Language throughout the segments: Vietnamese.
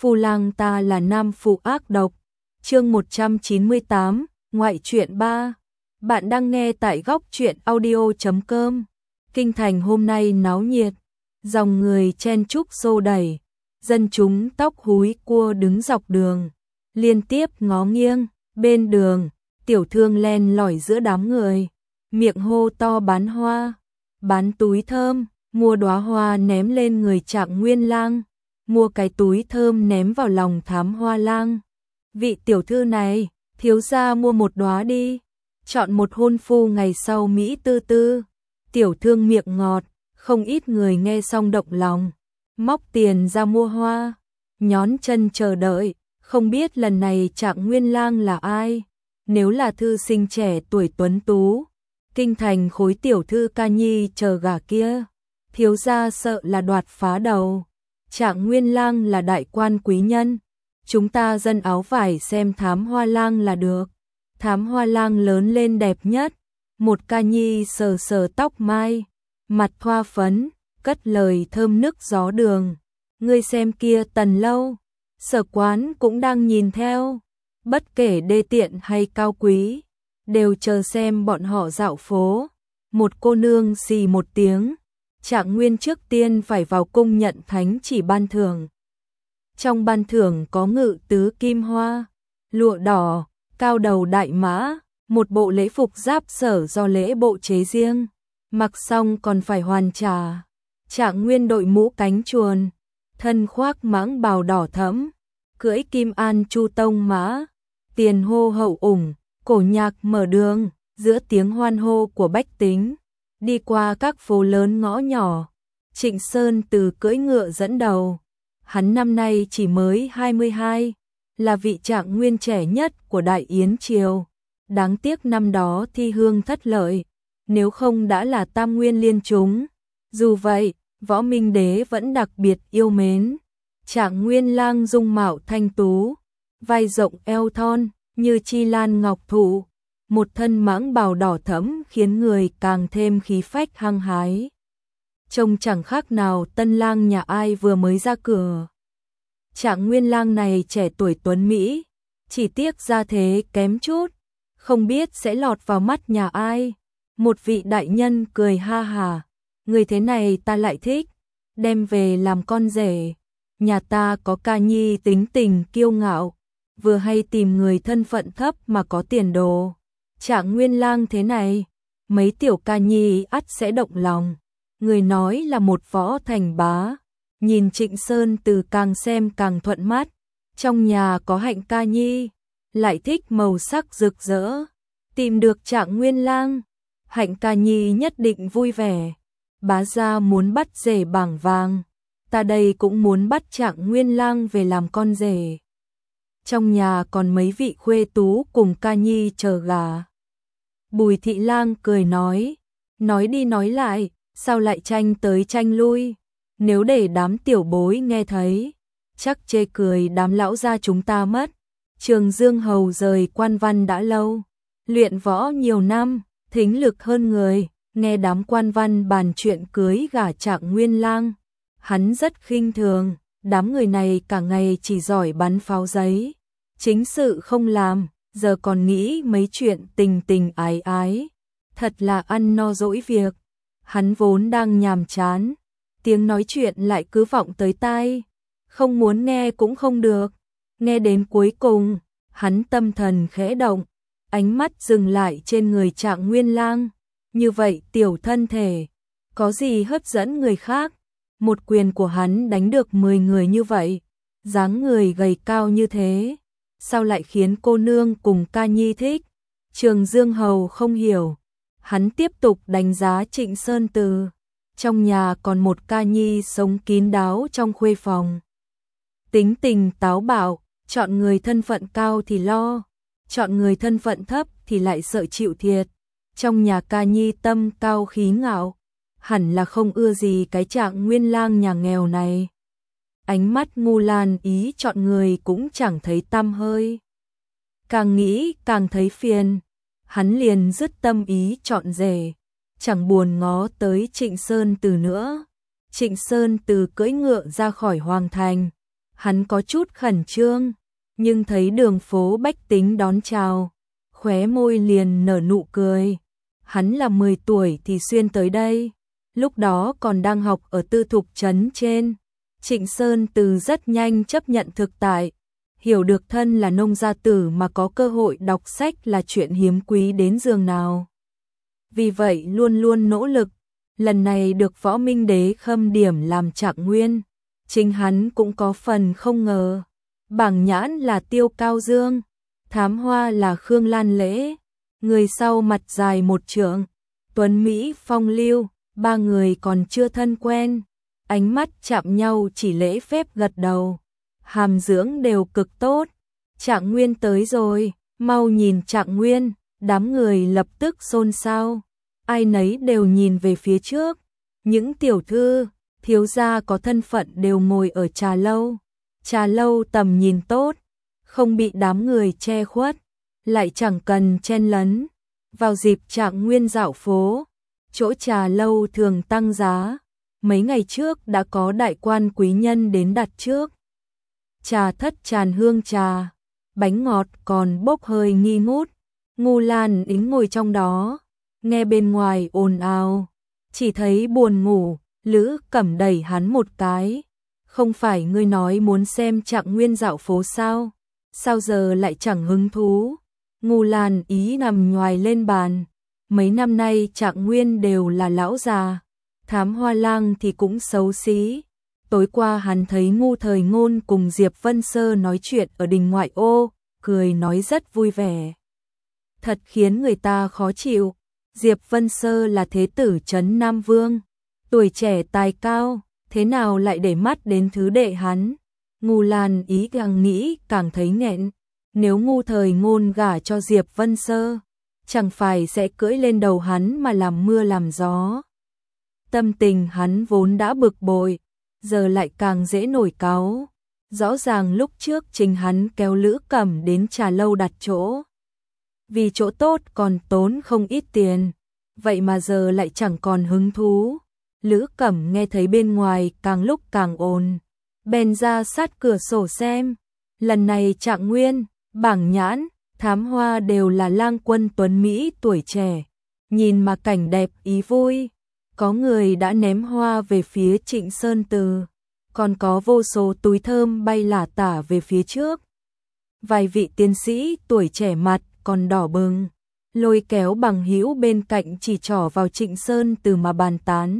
phu lang ta là nam phụ ác độc. Chương 198, ngoại truyện 3. Bạn đang nghe tại góc truyện audio.com. Kinh thành hôm nay náo nhiệt, dòng người chen chúc xô đẩy, dân chúng tóc húi cua đứng dọc đường, liên tiếp ngó nghiêng, bên đường, tiểu thương len lỏi giữa đám người, miệng hô to bán hoa, bán túi thơm, mua đóa hoa ném lên người Trạng Nguyên Lang, mua cái túi thơm ném vào lòng Thám Hoa Lang. Vị tiểu thư này, thiếu gia mua một đóa đi, chọn một hôn phu ngày sau mỹ tư tư. Tiểu thương miệng ngọt, không ít người nghe xong động lòng, móc tiền ra mua hoa, nhón chân chờ đợi, không biết lần này Trạng Nguyên Lang là ai. Nếu là thư sinh trẻ tuổi tuấn tú, kinh thành khối tiểu thư ca nhi chờ gả kia, thiếu gia sợ là đoạt phá đầu. Trạng Nguyên Lang là đại quan quý nhân, chúng ta dân áo vải xem Thám Hoa Lang là được. Thám Hoa Lang lớn lên đẹp nhất, một ca nhi sờ sờ tóc mai, mặt thoa phấn, cất lời thơm nức gió đường. Ngươi xem kia Tần Lâu, Sở Quán cũng đang nhìn theo, bất kể đê tiện hay cao quý, đều chờ xem bọn họ dạo phố. Một cô nương xì một tiếng, Trạng Nguyên trước tiên phải vào cung nhận thánh chỉ ban thưởng. Trong ban thưởng có ngự tứ kim hoa, lụa đỏ, cao đầu đại mã, một bộ lễ phục giáp sở do lễ bộ chế riêng, mặc xong còn phải hoàn trả. Trạng Nguyên đội mũ cánh chuồn, thân khoác mãng bào đỏ thẫm, cưỡi kim an chu tông mã, tiền hô hậu ủng, cổ nhạc mở đường, giữa tiếng hoan hô của bách tính, đi qua các phố lớn ngõ nhỏ. Trịnh Sơn từ cưỡi ngựa dẫn đầu, hắn năm nay chỉ mới 22, là vị Trạng Nguyên trẻ nhất của Đại Yến Triều. Đáng tiếc năm đó thi hương thất lợi, nếu không đã là tam nguyên liên chúng. Dù vậy, Võ Minh Đế vẫn đặc biệt yêu mến. Trạng Nguyên Lang dung mạo thanh tú, vai rộng eo thon như chi lan ngọc thụ, một thân mãng bào đỏ thẫm khiến người càng thêm khí phách hăng hái. Trông chẳng khác nào tân lang nhà ai vừa mới ra cửa. Trạng Nguyên Lang này trẻ tuổi tuấn mỹ, chỉ tiếc gia thế kém chút, không biết sẽ lọt vào mắt nhà ai. Một vị đại nhân cười ha hả, người thế này ta lại thích, đem về làm con rể. Nhà ta có ca nhi tính tình kiêu ngạo, vừa hay tìm người thân phận thấp mà có tiền đồ. Trạng Nguyên Lang thế này, mấy tiểu ca nhi ắt sẽ động lòng. Người nói là một võ thành bá, nhìn Trịnh Sơn từ càng xem càng thuận mắt. Trong nhà có Hạnh ca nhi, lại thích màu sắc rực rỡ, tìm được Trạng Nguyên Lang, Hạnh ca nhi nhất định vui vẻ. Bá gia muốn bắt rể bảng vàng, ta đây cũng muốn bắt Trạng Nguyên Lang về làm con rể. Trong nhà còn mấy vị khuê tú cùng ca nhi chờ gả. Bùi Thị Lang cười nói đi nói lại, sao lại tranh tới tranh lui, nếu để đám tiểu bối nghe thấy, chắc chê cười đám lão gia chúng ta mất. Trường Dương Hầu rời quan văn đã lâu, luyện võ nhiều năm, thính lực hơn người, nghe đám quan văn bàn chuyện cưới gả Trạng Nguyên Lang, hắn rất khinh thường. Đám người này cả ngày chỉ giỏi bắn pháo giấy, chính sự không làm, giờ còn nghĩ mấy chuyện tình tình ái ái, thật là ăn no dỗi việc. Hắn vốn đang nhàm chán, tiếng nói chuyện lại cứ vọng tới tai, không muốn nghe cũng không được. Nghe đến cuối cùng, hắn tâm thần khẽ động, ánh mắt dừng lại trên người Trạng Nguyên Lang. Như vậy tiểu thân thể, có gì hấp dẫn người khác? Một quyền của hắn đánh được 10 người như vậy, dáng người gầy cao như thế, sao lại khiến cô nương cùng ca nhi thích? Trường Dương Hầu không hiểu, hắn tiếp tục đánh giá Trịnh Sơn Từ. Trong nhà còn một ca nhi sống kín đáo trong khuê phòng, tính tình táo bạo, chọn người thân phận cao thì lo, chọn người thân phận thấp thì lại sợ chịu thiệt. Trong nhà ca nhi tâm cao khí ngạo, hẳn là không ưa gì cái Trạng Nguyên Lang nhà nghèo này. Ánh mắt ngu lan ý chọn người cũng chẳng thấy tăm hơi. Càng nghĩ càng thấy phiền, hắn liền dứt tâm ý chọn rể, chẳng buồn ngó tới Trịnh Sơn Từ nữa. Trịnh Sơn Từ cưỡi ngựa ra khỏi hoàng thành, Hắn có chút khẩn trương, nhưng thấy đường phố bách tính đón chào, khóe môi liền nở nụ cười. Hắn là 10 tuổi thì xuyên tới đây, lúc đó còn đang học ở tư thục trấn trên. Trịnh Sơn Từ rất nhanh chấp nhận thực tại, hiểu được thân là nông gia tử mà có cơ hội đọc sách là chuyện hiếm quý đến giường nào. Vì vậy luôn luôn nỗ lực, lần này được Võ Minh Đế khâm điểm làm trạng nguyên, chính hắn cũng có phần không ngờ. Bảng nhãn là Tiêu Cao Dương, thám hoa là Khương Lan Lễ, người sau mặt dài 1 trượng, tuấn Mỹ phong lưu, 3 người còn chưa thân quen, ánh mắt chạm nhau chỉ lễ phép gật đầu, hàm dưỡng đều cực tốt. Trạng nguyên tới rồi, mau nhìn trạng nguyên, đám người lập tức xôn xao, ai nấy đều nhìn về phía trước, những tiểu thư, thiếu gia có thân phận đều ngồi ở trà lâu tầm nhìn tốt, không bị đám người che khuất, lại chẳng cần chen lấn. Vào dịp trạng nguyên dạo phố, chỗ trà lâu thường tăng giá, mấy ngày trước đã có đại quan quý nhân đến đặt trước. Trà thất tràn hương trà, bánh ngọt còn bốc hơi nghi ngút, Ngô Lan Ính ngồi trong đó, nghe bên ngoài ồn ào, chỉ thấy buồn ngủ, Lữ Cẩm đẩy hắn một cái. Không phải ngươi nói muốn xem trạng nguyên dạo phố sao? Sao giờ lại chẳng hứng thú? Ngô Lan Ý nằm nhoài lên bàn. Mấy năm nay trạng nguyên đều là lão già, thám hoa lang thì cũng xấu xí. Tối qua hắn thấy Ngu Thời Ngôn cùng Diệp Vân Sơ nói chuyện ở đình ngoại ô, cười nói rất vui vẻ. Thật khiến người ta khó chịu. Diệp Vân Sơ là thế tử trấn Nam Vương, tuổi trẻ tài cao, thế nào lại để mắt đến thứ đệ hắn? Ngô Lan Ý càng nghĩ càng thấy nghẹn, nếu Ngu Thời Ngôn gả cho Diệp Vân Sơ, chẳng phải sẽ cưỡi lên đầu hắn mà làm mưa làm gió. Tâm tình hắn vốn đã bực bội, giờ lại càng dễ nổi cáu. Rõ ràng lúc trước chính hắn kéo Lữ Cẩm đến trà lâu đặt chỗ, vì chỗ tốt còn tốn không ít tiền, vậy mà giờ lại chẳng còn hứng thú. Lữ Cẩm nghe thấy bên ngoài càng lúc càng ồn, bèn ra sát cửa sổ xem. Lần này trạng nguyên, bảng nhãn, thám hoa đều là lang quân tuấn Mỹ tuổi trẻ, nhìn mà cảnh đẹp ý vui. Có người đã ném hoa về phía Trịnh Sơn Từ, còn có vô số túi thơm bay lả tả về phía trước. Vài vị tiến sĩ tuổi trẻ mặt còn đỏ bừng, lôi kéo bằng hữu bên cạnh chỉ trỏ vào Trịnh Sơn Từ mà bàn tán.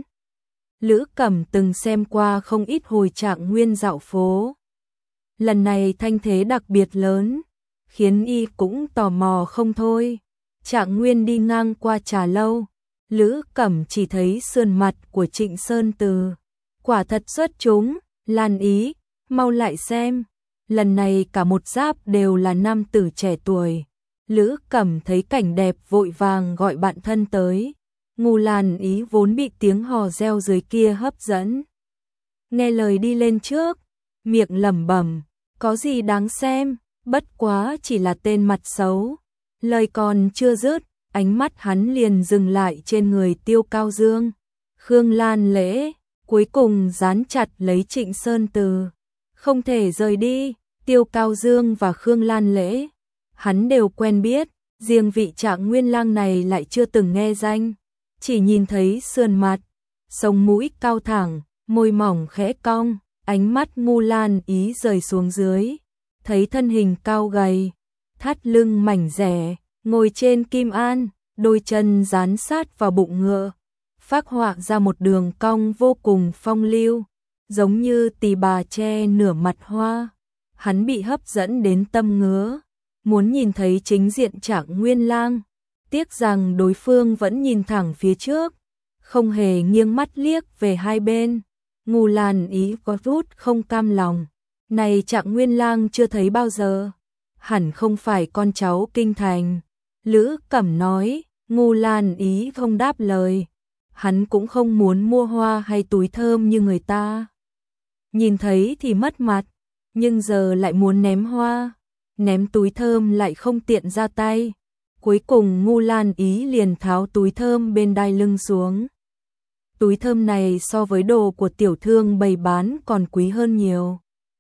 Lữ Cẩm từng xem qua không ít hồi trạng nguyên dạo phố. Lần này thanh thế đặc biệt lớn, khiến y cũng tò mò không thôi. Trạng nguyên đi ngang qua trà lâu, Lữ Cẩm chỉ thấy sườn mặt của Trịnh Sơn Từ. Quả thật xuất chúng, Lan Ý, mau lại xem. Lần này cả một giáp đều là nam tử trẻ tuổi. Lữ Cẩm thấy cảnh đẹp vội vàng gọi bạn thân tới. Ngô Lan Ý vốn bị tiếng hò reo dưới kia hấp dẫn, nghe lời đi lên trước, miệng lẩm bẩm, có gì đáng xem, bất quá chỉ là tên mặt xấu. Lời còn chưa dứt, ánh mắt hắn liền dừng lại trên người Tiêu Cao Dương, Khương Lan Lễ, cuối cùng dán chặt lấy Trịnh Sơn Từ, không thể rời đi. Tiêu Cao Dương và Khương Lan Lễ, hắn đều quen biết, riêng vị trạng nguyên lang này lại chưa từng nghe danh. Chỉ nhìn thấy sườn mặt, sống mũi cao thẳng, môi mỏng khẽ cong, ánh mắt Ngô Lan Ý rời xuống dưới, thấy thân hình cao gầy, thắt lưng mảnh rẻ, ngồi trên kim an, đôi chân dán sát vào bụng ngựa, phác họa ra một đường cong vô cùng phong lưu, giống như tỳ bà che nửa mặt hoa. Hắn bị hấp dẫn đến tâm ngứa, muốn nhìn thấy chính diện trạng nguyên lang. Tiếc rằng đối phương vẫn nhìn thẳng phía trước, không hề nghiêng mắt liếc về hai bên. Ngô Lan Ý có chút không cam lòng, này trạng nguyên lang chưa thấy bao giờ, hẳn không phải con cháu kinh thành. Lữ Cẩm nói. Ngô Lan Ý không đáp lời, hắn cũng không muốn mua hoa hay túi thơm như người ta. Nhìn thấy thì mất mặt, nhưng giờ lại muốn ném hoa, ném túi thơm lại không tiện ra tay. Cuối cùng Ngô Lan Ý liền tháo túi thơm bên đai lưng xuống. Túi thơm này so với đồ của tiểu thương bày bán còn quý hơn nhiều.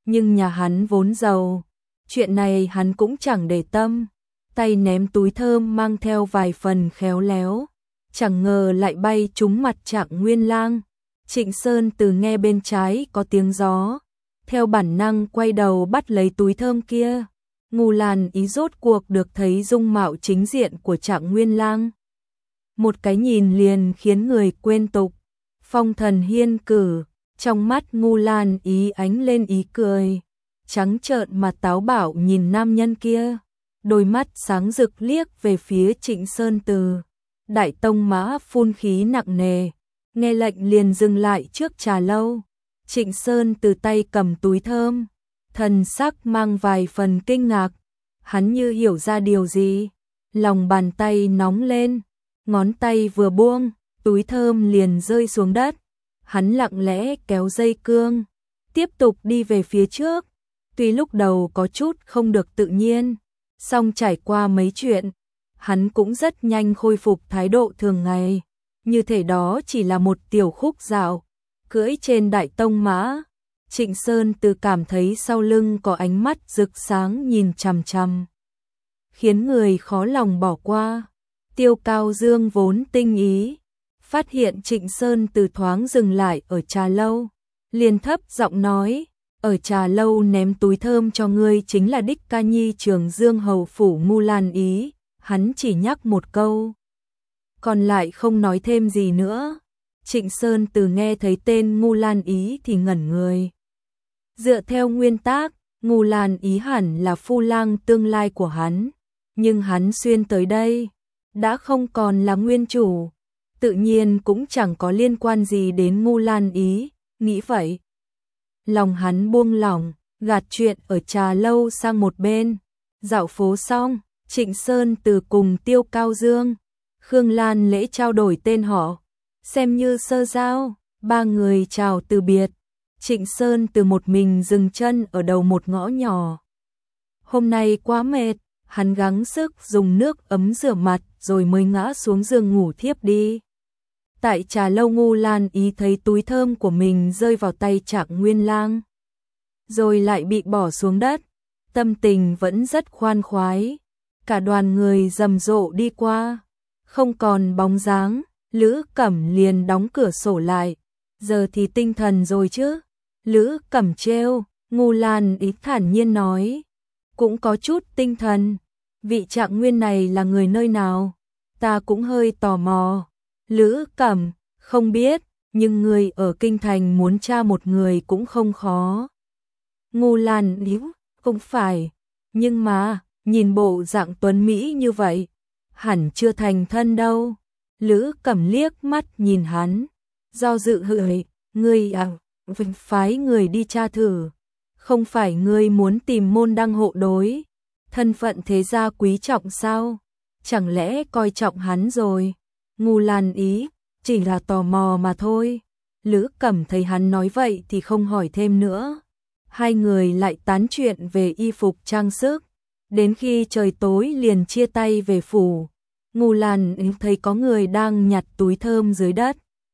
nhưng nhà hắn vốn giàu, chuyện này hắn cũng chẳng để tâm, tay ném túi thơm mang theo vài phần khéo léo, chẳng ngờ lại bay trúng mặt Trạng Nguyên Lang. Trịnh Sơn Từ nghe bên trái có tiếng gió, theo bản năng quay đầu bắt lấy túi thơm kia. Ngô Lan Ý rốt cuộc được thấy dung mạo chính diện của Trạng Nguyên Lang. Một cái nhìn liền khiến người quên tục, phong thần hiên cử, trong mắt Ngô Lan Ý ánh lên ý cười, trắng trợn mà táo bạo nhìn nam nhân kia, đôi mắt sáng rực liếc về phía Trịnh Sơn Từ. Đại tông mã phun khí nặng nề, nghe lệnh liền dừng lại trước trà lâu. Trịnh Sơn Từ tay cầm túi thơm, thần sắc mang vài phần kinh ngạc, hắn như hiểu ra điều gì, lòng bàn tay nóng lên, ngón tay vừa buông, túi thơm liền rơi xuống đất. Hắn lặng lẽ kéo dây cương, tiếp tục đi về phía trước, tuy lúc đầu có chút không được tự nhiên, song trải qua mấy chuyện, hắn cũng rất nhanh khôi phục thái độ thường ngày, như thể đó chỉ là một tiểu khúc dạo, cưỡi trên đại tông mã. Trịnh Sơn Từ cảm thấy sau lưng có ánh mắt rực sáng nhìn chằm chằm, khiến người khó lòng bỏ qua. Tiêu Cao Dương vốn tinh ý, phát hiện Trịnh Sơn Từ thoáng dừng lại ở trà lâu, liền thấp giọng nói, ở trà lâu ném túi thơm cho ngươi chính là đích ca nhi Trường Dương hầu phủ Ngô Lan Ý. Hắn chỉ nhắc một câu, còn lại không nói thêm gì nữa. Trịnh Sơn Từ nghe thấy tên Ngô Lan Ý thì ngẩn người. Dựa theo nguyên tắc, Ngô Lan Ý hẳn là phu lang tương lai của hắn, nhưng hắn xuyên tới đây, đã không còn là nguyên chủ, tự nhiên cũng chẳng có liên quan gì đến Ngô Lan Ý, nghĩ vậy. Lòng hắn buông lỏng, gạt chuyện ở trà lâu sang một bên. Dạo phố xong, Trịnh Sơn Từ cùng Tiêu Cao Dương, Khương Lan Lễ trao đổi tên họ, xem như sơ giao, ba người chào từ biệt. Trịnh Sơn Từ một mình dừng chân ở đầu một ngõ nhỏ. Hôm nay quá mệt, hắn gắng sức dùng nước ấm rửa mặt rồi mới ngã xuống giường ngủ thiếp đi. Tại trà lâu Ngô Lan Ý thấy túi thơm của mình rơi vào tay Trạng Nguyên Lang, rồi lại bị bỏ xuống đất, tâm tình vẫn rất khoan khoái. Cả đoàn người rầm rộ đi qua, không còn bóng dáng, Lữ Cẩm liền đóng cửa sổ lại. Giờ thì tinh thần rồi chứ? Lữ Cẩm trêu. Ngô Lan Ý thản nhiên nói, cũng có chút tinh thần. Vị Trạng Nguyên này là người nơi nào? Ta cũng hơi tò mò. Lữ Cẩm, không biết, nhưng người ở kinh thành muốn tra một người cũng không khó. Ngô Lan Ý, không phải, nhưng mà nhìn bộ dạng tuấn mỹ như vậy, hẳn chưa thành thân đâu. Lữ Cẩm liếc mắt nhìn hắn, do dự hửi, ngươi phái người đi tra thử, không phải ngươi muốn tìm môn đăng hộ đối, thân phận thế gia quý trọng sao? Chẳng lẽ coi trọng hắn rồi? Ngô Lan Ý, chỉ là tò mò mà thôi. Lữ Cẩm thấy hắn nói vậy thì không hỏi thêm nữa. Hai người lại tán chuyện về y phục trang sức. Đến khi trời tối liền chia tay về phủ. Ngô Lan Ý thấy có người đang nhặt túi thơm dưới đất,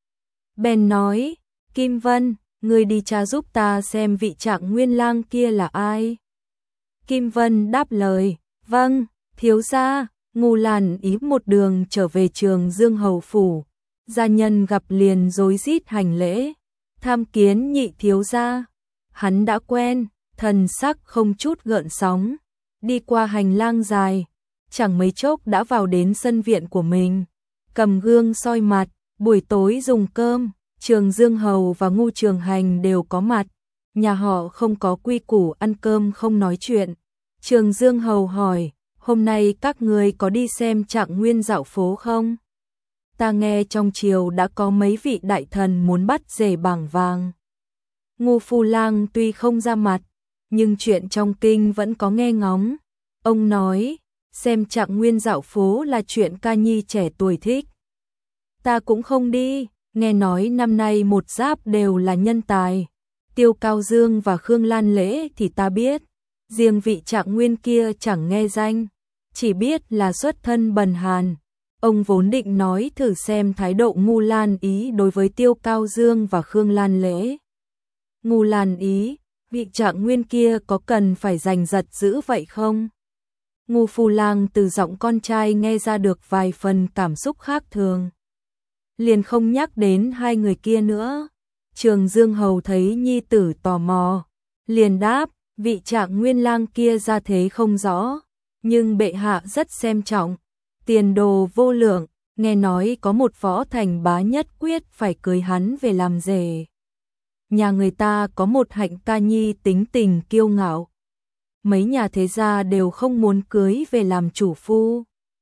bèn nói, Kim Vân, ngươi đi tra giúp ta xem vị Trạng Nguyên Lang kia là ai. Kim Vân đáp lời, vâng, thiếu gia. Ngô Lan Ý một đường trở về Trường Dương hầu phủ, gia nhân gặp liền rối rít hành lễ, tham kiến nhị thiếu gia. Hắn đã quen, thần sắc không chút gợn sóng, đi qua hành lang dài, chẳng mấy chốc đã vào đến sân viện của mình, cầm gương soi mặt. Buổi tối dùng cơm, Trường Dương hầu và Ngô Trường Hành đều có mặt, nhà họ không có quy củ ăn cơm không nói chuyện. Trường Dương hầu hỏi, hôm nay các ngươi có đi xem Trạng Nguyên dạo phố không? Ta nghe trong triều đã có mấy vị đại thần muốn bắt rể bảng vàng. Ngô Phu Lang tuy không ra mặt, nhưng chuyện trong kinh vẫn có nghe ngóng. Ông nói, xem Trạng Nguyên dạo phố là chuyện ca nhi trẻ tuổi thích. Ta cũng không đi, nghe nói năm nay một giáp đều là nhân tài. Tiêu Cao Dương và Khương Lan Lễ thì ta biết, riêng vị Trạng Nguyên kia chẳng nghe danh, chỉ biết là xuất thân bần hàn. Ông vốn định nói thử xem thái độ Ngô Lan Ý đối với Tiêu Cao Dương và Khương Lan Lễ. Ngô Lan Ý, vị Trạng Nguyên kia có cần phải giành giật dữ vậy không? Ngô Phu Lang từ giọng con trai nghe ra được vài phần cảm xúc khác thường. Liền không nhắc đến hai người kia nữa. Trường Dương Hầu thấy nhi tử tò mò, liền đáp, vị Trạng Nguyên lang kia ra thế không rõ, nhưng bệ hạ rất xem trọng, tiền đồ vô lượng, nghe nói có một võ thành bá nhất quyết phải cưới hắn về làm rể. Nhà người ta có một Hạnh ca nhi tính tình kiêu ngạo, mấy nhà thế gia đều không muốn cưới về làm chủ phu.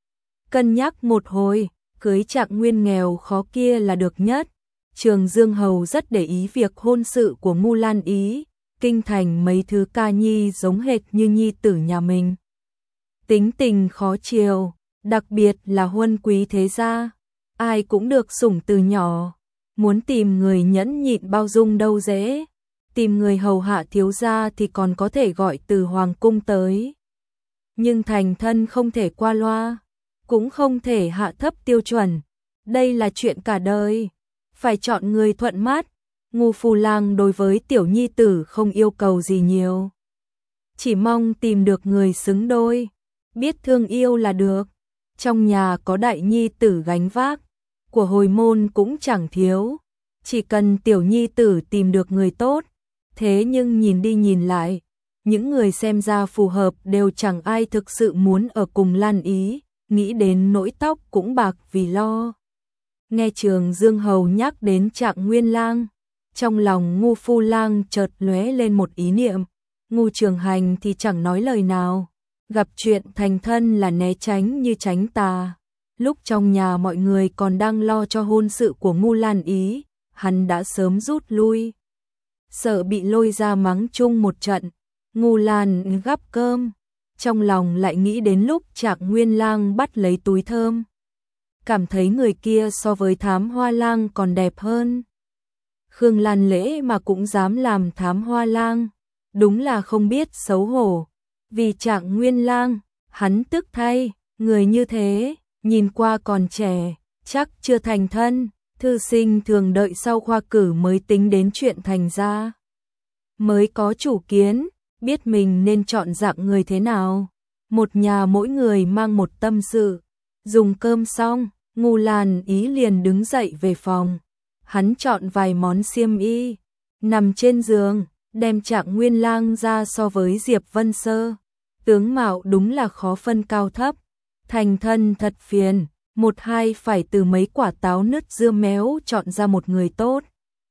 Cân nhắc một hồi, cưới Trạng Nguyên nghèo khó kia là được nhất. Trường Dương Hầu rất để ý việc hôn sự của Ngu Lan Ý, kinh thành mấy thứ ca nhi giống hệt như nhi tử nhà mình. Tính tình khó chiều, đặc biệt là huân quý thế gia, ai cũng được sủng từ nhỏ, muốn tìm người nhẫn nhịn bao dung đâu dễ, tìm người hầu hạ thiếu gia thì còn có thể gọi từ hoàng cung tới. Nhưng thành thân không thể qua loa, cũng không thể hạ thấp tiêu chuẩn, đây là chuyện cả đời, phải chọn người thuận mắt. Ngô Phu Lang đối với tiểu nhi tử không yêu cầu gì nhiều, chỉ mong tìm được người xứng đôi, biết thương yêu là được. Trong nhà có đại nhi tử gánh vác, của hồi môn cũng chẳng thiếu, chỉ cần tiểu nhi tử tìm được người tốt. Thế nhưng nhìn đi nhìn lại, những người xem ra phù hợp đều chẳng ai thực sự muốn ở cùng Lan Ý, nghĩ đến nỗi tóc cũng bạc vì lo. Nghe Trường Dương Hầu nhắc đến Trạng Nguyên lang, trong lòng Ngô Phu Lang chợt lóe lên một ý niệm. Ngô Trường Hành thì chẳng nói lời nào, gặp chuyện thành thân là né tránh như tránh tà. Lúc trong nhà mọi người còn đang lo cho hôn sự của Ngu Lan Ý, hắn đã sớm rút lui, sợ bị lôi ra mắng chung một trận. Ngu Lan gắp cơm, trong lòng lại nghĩ đến lúc Trạng Nguyên lang bắt lấy túi thơm, cảm thấy người kia so với Thám Hoa lang còn đẹp hơn. Khương Lan Lễ mà cũng dám làm Thám Hoa lang, đúng là không biết xấu hổ. Vì Trạng Nguyên lang, hắn tức thay, người như thế, nhìn qua còn trẻ, chắc chưa thành thân. Thư sinh thường đợi sau khoa cử mới tính đến chuyện thành gia, mới có chủ kiến, biết mình nên chọn dạng người thế nào. Một nhà mỗi người mang một tâm sự. Dùng cơm xong, Ngu Lan Ý liền đứng dậy về phòng. Hắn chọn vài món xiêm y, nằm trên giường, đem Trạng Nguyên lang ra so với Diệp Vân Sơ. Tướng mạo đúng là khó phân cao thấp, thành thân thật phiền, một hai phải từ mấy quả táo nứt dưa méo chọn ra một người tốt.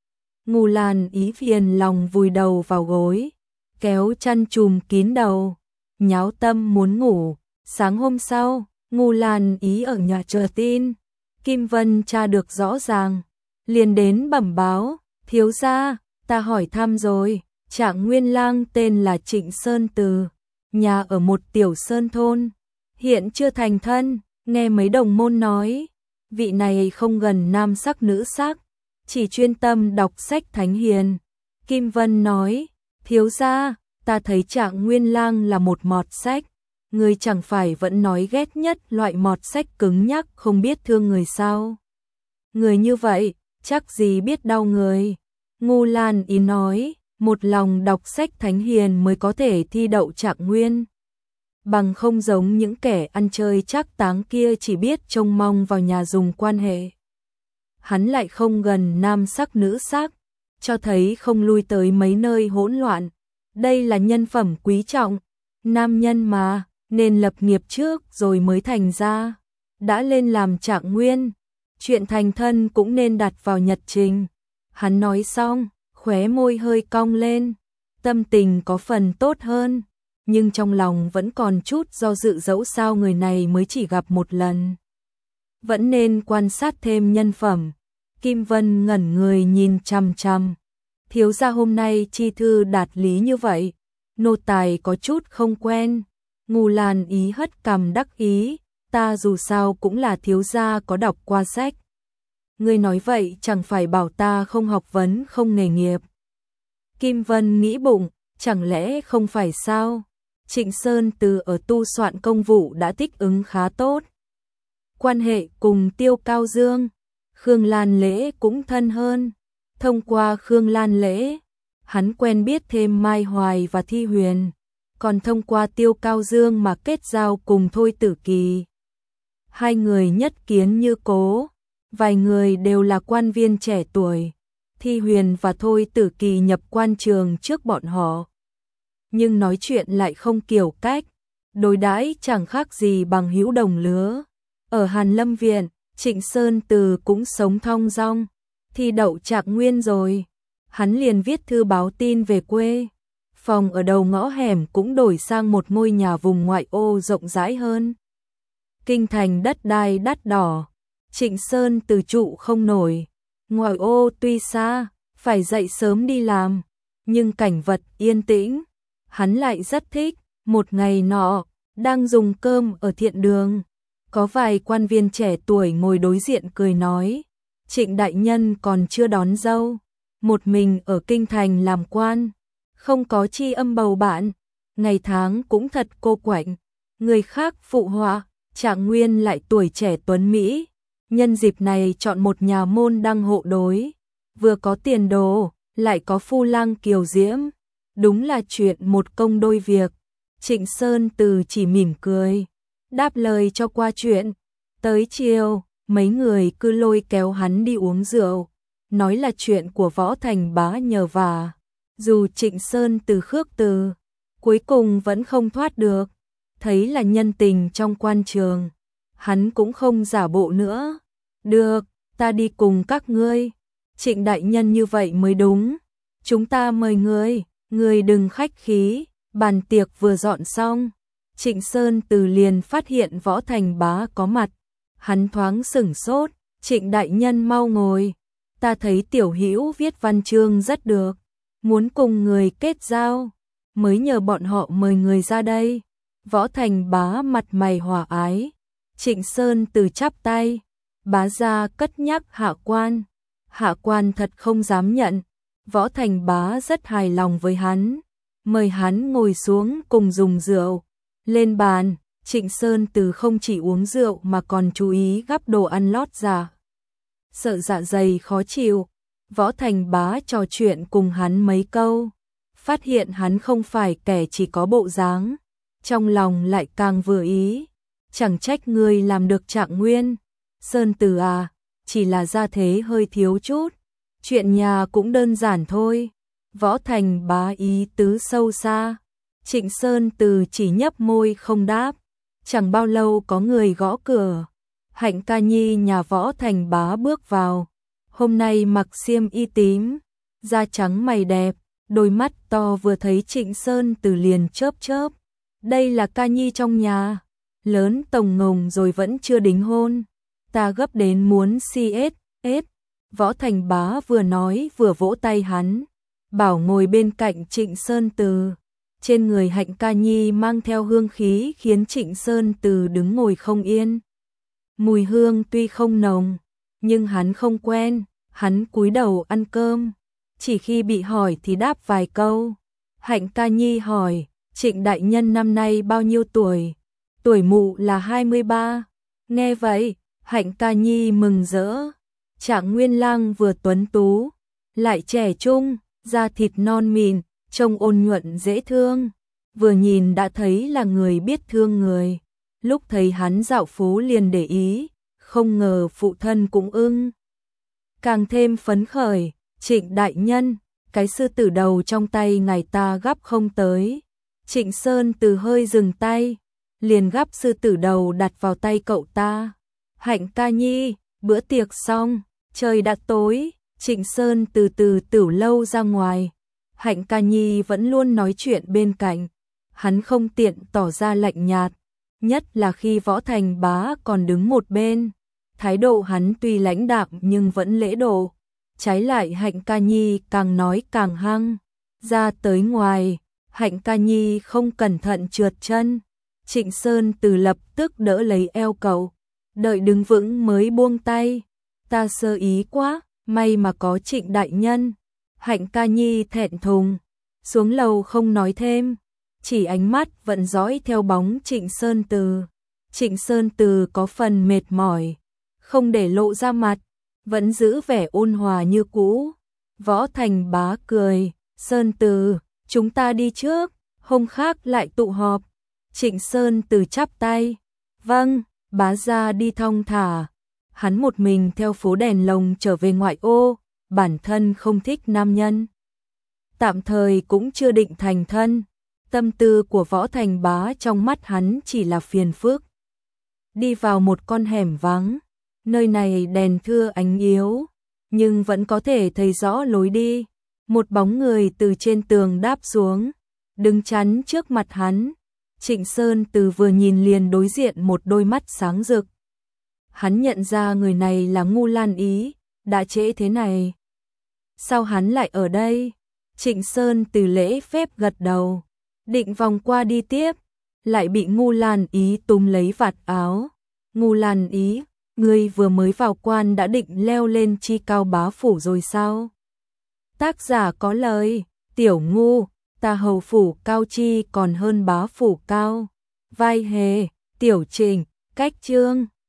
Ngu Lan Ý phiền lòng vùi đầu vào gối, kéo chăn trùm kín đầu, nháo tâm muốn ngủ. Sáng hôm sau, Ngu Lan Ý ở nhà chờ tin, Kim Vân tra được rõ ràng, liền đến bẩm báo, thiếu gia, ta hỏi thăm rồi, Trạng Nguyên lang tên là Trịnh Sơn Từ, nhà ở một tiểu sơn thôn, hiện chưa thành thân. Nghe mấy đồng môn nói, vị này không gần nam sắc nữ sắc, chỉ chuyên tâm đọc sách thánh hiền. Kim Vân nói, thiếu gia, ta thấy Trạng Nguyên lang là một mọt sách, người chẳng phải vẫn nói ghét nhất loại mọt sách cứng nhắc không biết thương người sao? Người như vậy, chắc gì biết đau người. Ngu Lan Ý nói, một lòng đọc sách thánh hiền mới có thể thi đậu Trạng Nguyên. Bằng không giống những kẻ ăn chơi trác táng kia chỉ biết trông mong vào nhà dùng quan hệ. Hắn lại không gần nam sắc nữ sắc, cho thấy không lui tới mấy nơi hỗn loạn. Đây là nhân phẩm quý trọng, nam nhân mà, nên lập nghiệp trước rồi mới thành ra. Đã lên làm Trạng Nguyên, chuyện thành thân cũng nên đặt vào nhật trình. Hắn nói xong, khóe môi hơi cong lên, tâm tình có phần tốt hơn. Nhưng trong lòng vẫn còn chút do dự, dẫu sao người này mới chỉ gặp một lần, vẫn nên quan sát thêm nhân phẩm. Kim Vân ngẩn người nhìn chằm chằm, thiếu gia hôm nay chi thư đạt lý như vậy, nô tài có chút không quen. Ngu Lan Ý hất cằm đắc ý, ta dù sao cũng là thiếu gia có đọc qua sách. Ngươi nói vậy chẳng phải bảo ta không học vấn không nghề nghiệp. Kim Vân nghĩ bụng, chẳng lẽ không phải sao? Trịnh Sơn Từ ở tu soạn công vụ đã thích ứng khá tốt. Quan hệ cùng Tiêu Cao Dương, Khương Lan Lễ cũng thân hơn. Thông qua Khương Lan Lễ, hắn quen biết thêm Mai Hoài và Thi Huyền, còn thông qua Tiêu Cao Dương mà kết giao cùng Thôi Tử Kỳ. Hai người nhất kiến như cố, vài người đều là quan viên trẻ tuổi. Thi Huyền và Thôi Tử Kỳ nhập quan trường trước bọn họ, nhưng nói chuyện lại không kiểu cách, đối đãi chẳng khác gì bằng hữu đồng lứa. Ở Hàn Lâm Viện, Trịnh Sơn Từ cũng sống thong dong, thi đậu Trạng Nguyên rồi, hắn liền viết thư báo tin về quê. Phòng ở đầu ngõ hẻm cũng đổi sang một ngôi nhà vùng ngoại ô rộng rãi hơn. Kinh thành đất đai đắt đỏ, Trịnh Sơn Từ trụ không nổi. Ngoại ô tuy xa, phải dậy sớm đi làm, nhưng cảnh vật yên tĩnh, hắn lại rất thích. Một ngày nọ, đang dùng cơm ở thiện đường, có vài quan viên trẻ tuổi ngồi đối diện cười nói, Trịnh đại nhân còn chưa đón dâu, một mình ở kinh thành làm quan, không có tri âm bầu bạn, ngày tháng cũng thật cô quạnh. Người khác phụ họa, Trạng Nguyên lại tuổi trẻ tuấn Mỹ, nhân dịp này chọn một nhà môn đăng hộ đối, vừa có tiền đồ, lại có phu lang kiều diễm, đúng là chuyện một công đôi việc. Trịnh Sơn Từ chỉ mỉm cười, đáp lời cho qua chuyện. Tới chiều, mấy người cứ lôi kéo hắn đi uống rượu, nói là chuyện của Võ Thành Bá nhờ vả. Dù Trịnh Sơn Từ khước từ, cuối cùng vẫn không thoát được. Thấy là nhân tình trong quan trường, hắn cũng không giả bộ nữa. Được, ta đi cùng các ngươi. Trịnh đại nhân như vậy mới đúng. Chúng ta mời ngươi đừng khách khí. Bàn tiệc vừa dọn xong, Trịnh Sơn Từ liền phát hiện Võ Thành Bá có mặt. Hắn thoáng sửng sốt, Trịnh đại nhân mau ngồi. Ta thấy tiểu hữu viết văn chương rất được, muốn cùng người kết giao, mới nhờ bọn họ mời người ra đây. Võ Thành Bá mặt mày hòa ái. Trịnh Sơn Từ chắp tay, bá gia cất nhắc hạ quan. Hạ quan thật không dám nhận. Võ Thành Bá rất hài lòng với hắn, mời hắn ngồi xuống cùng dùng rượu. Lên bàn, Trịnh Sơn Từ không chỉ uống rượu mà còn chú ý gắp đồ ăn lót dạ. Sợ dạ dày khó chịu, Võ Thành Bá trò chuyện cùng hắn mấy câu, phát hiện hắn không phải kẻ chỉ có bộ dáng, trong lòng lại càng vừa ý. Chẳng trách ngươi làm được Trạng Nguyên, Sơn Từ à, chỉ là gia thế hơi thiếu chút, chuyện nhà cũng đơn giản thôi. Võ Thành Bá ý tứ sâu xa. Trịnh Sơn Từ chỉ nhấp môi không đáp. Chẳng bao lâu có người gõ cửa. Hạnh Ca Nhi nhà Võ Thành Bá bước vào. Hôm nay mặc xiêm y tím, da trắng mày đẹp, đôi mắt to, vừa thấy Trịnh Sơn Từ liền chớp chớp. Đây là Ca Nhi trong nhà, lớn tổng ngồng rồi vẫn chưa đính hôn. Ta gấp đến muốn CSS. Võ Thành Bá vừa nói vừa vỗ tay hắn, bảo ngồi bên cạnh Trịnh Sơn Từ. Trên người Hạnh Ca Nhi mang theo hương khí khiến Trịnh Sơn Từ đứng ngồi không yên. Mùi hương tuy không nồng, nhưng hắn không quen, hắn cúi đầu ăn cơm, chỉ khi bị hỏi thì đáp vài câu. Hạnh Ca Nhi hỏi, Trịnh đại nhân năm nay bao nhiêu tuổi? Tuổi mụ là 23. Nghe vậy, Hạnh Ca Nhi mừng rỡ. Trạng Nguyên lang vừa tuấn tú, lại trẻ trung, da thịt non mịn, trông ôn nhuận dễ thương, vừa nhìn đã thấy là người biết thương người. Lúc thấy hắn dạo phố liền để ý, không ngờ phụ thân cũng ưng. Càng thêm phấn khởi, Trịnh đại nhân, cái sư tử đầu trong tay ngài ta gắp không tới. Trịnh Sơn Từ hơi dừng tay, liền gắp sư tử đầu đặt vào tay cậu ta. Hạnh Ca Nhi, bữa tiệc xong, trời đã tối, Trịnh Sơn từ từ tửu lâu ra ngoài. Hạnh Ca Nhi vẫn luôn nói chuyện bên cạnh, hắn không tiện tỏ ra lạnh nhạt, nhất là khi Võ Thành Bá còn đứng một bên. Thái độ hắn tuy lãnh đạm nhưng vẫn lễ độ. Trái lại Hạnh Ca Nhi càng nói càng hăng. Ra tới ngoài, Hạnh Ca Nhi không cẩn thận trượt chân. Trịnh Sơn Từ lập tức đỡ lấy eo cậu, đợi đứng vững mới buông tay. Ta sơ ý quá, may mà có Trịnh đại nhân. Hạnh Ca Nhi thẹn thùng, xuống lầu không nói thêm, chỉ ánh mắt vẫn dõi theo bóng Trịnh Sơn Từ. Trịnh Sơn Từ có phần mệt mỏi, không để lộ ra mặt, vẫn giữ vẻ ôn hòa như cũ. Võ Thành Bá cười, Sơn Từ, chúng ta đi trước, hôm khác lại tụ họp. Trịnh Sơn Từ chắp tay, vâng, bá gia đi thong thả. Hắn một mình theo phố đèn lồng trở về ngoại ô, bản thân không thích nam nhân. Tạm thời cũng chưa định thành thân, tâm tư của Võ Thành Bá trong mắt hắn chỉ là phiền phức. Đi vào một con hẻm vắng, nơi này đèn thưa ánh yếu, nhưng vẫn có thể thấy rõ lối đi. Một bóng người từ trên tường đáp xuống, đứng chắn trước mặt hắn. Trịnh Sơn Từ vừa nhìn liền đối diện một đôi mắt sáng rực. Hắn nhận ra người này là Ngu Lan Ý, đã trễ thế này. Sao hắn lại ở đây? Trịnh Sơn Từ lễ phép gật đầu, định vòng qua đi tiếp, lại bị Ngu Lan Ý túm lấy vạt áo. Ngu Lan Ý, ngươi vừa mới vào quan đã định leo lên chi cao bá phủ rồi sao? Tác giả có lời, tiểu ngu, ta hầu phủ cao chi còn hơn bá phủ cao. Vai hề, tiểu Trình, cách chương.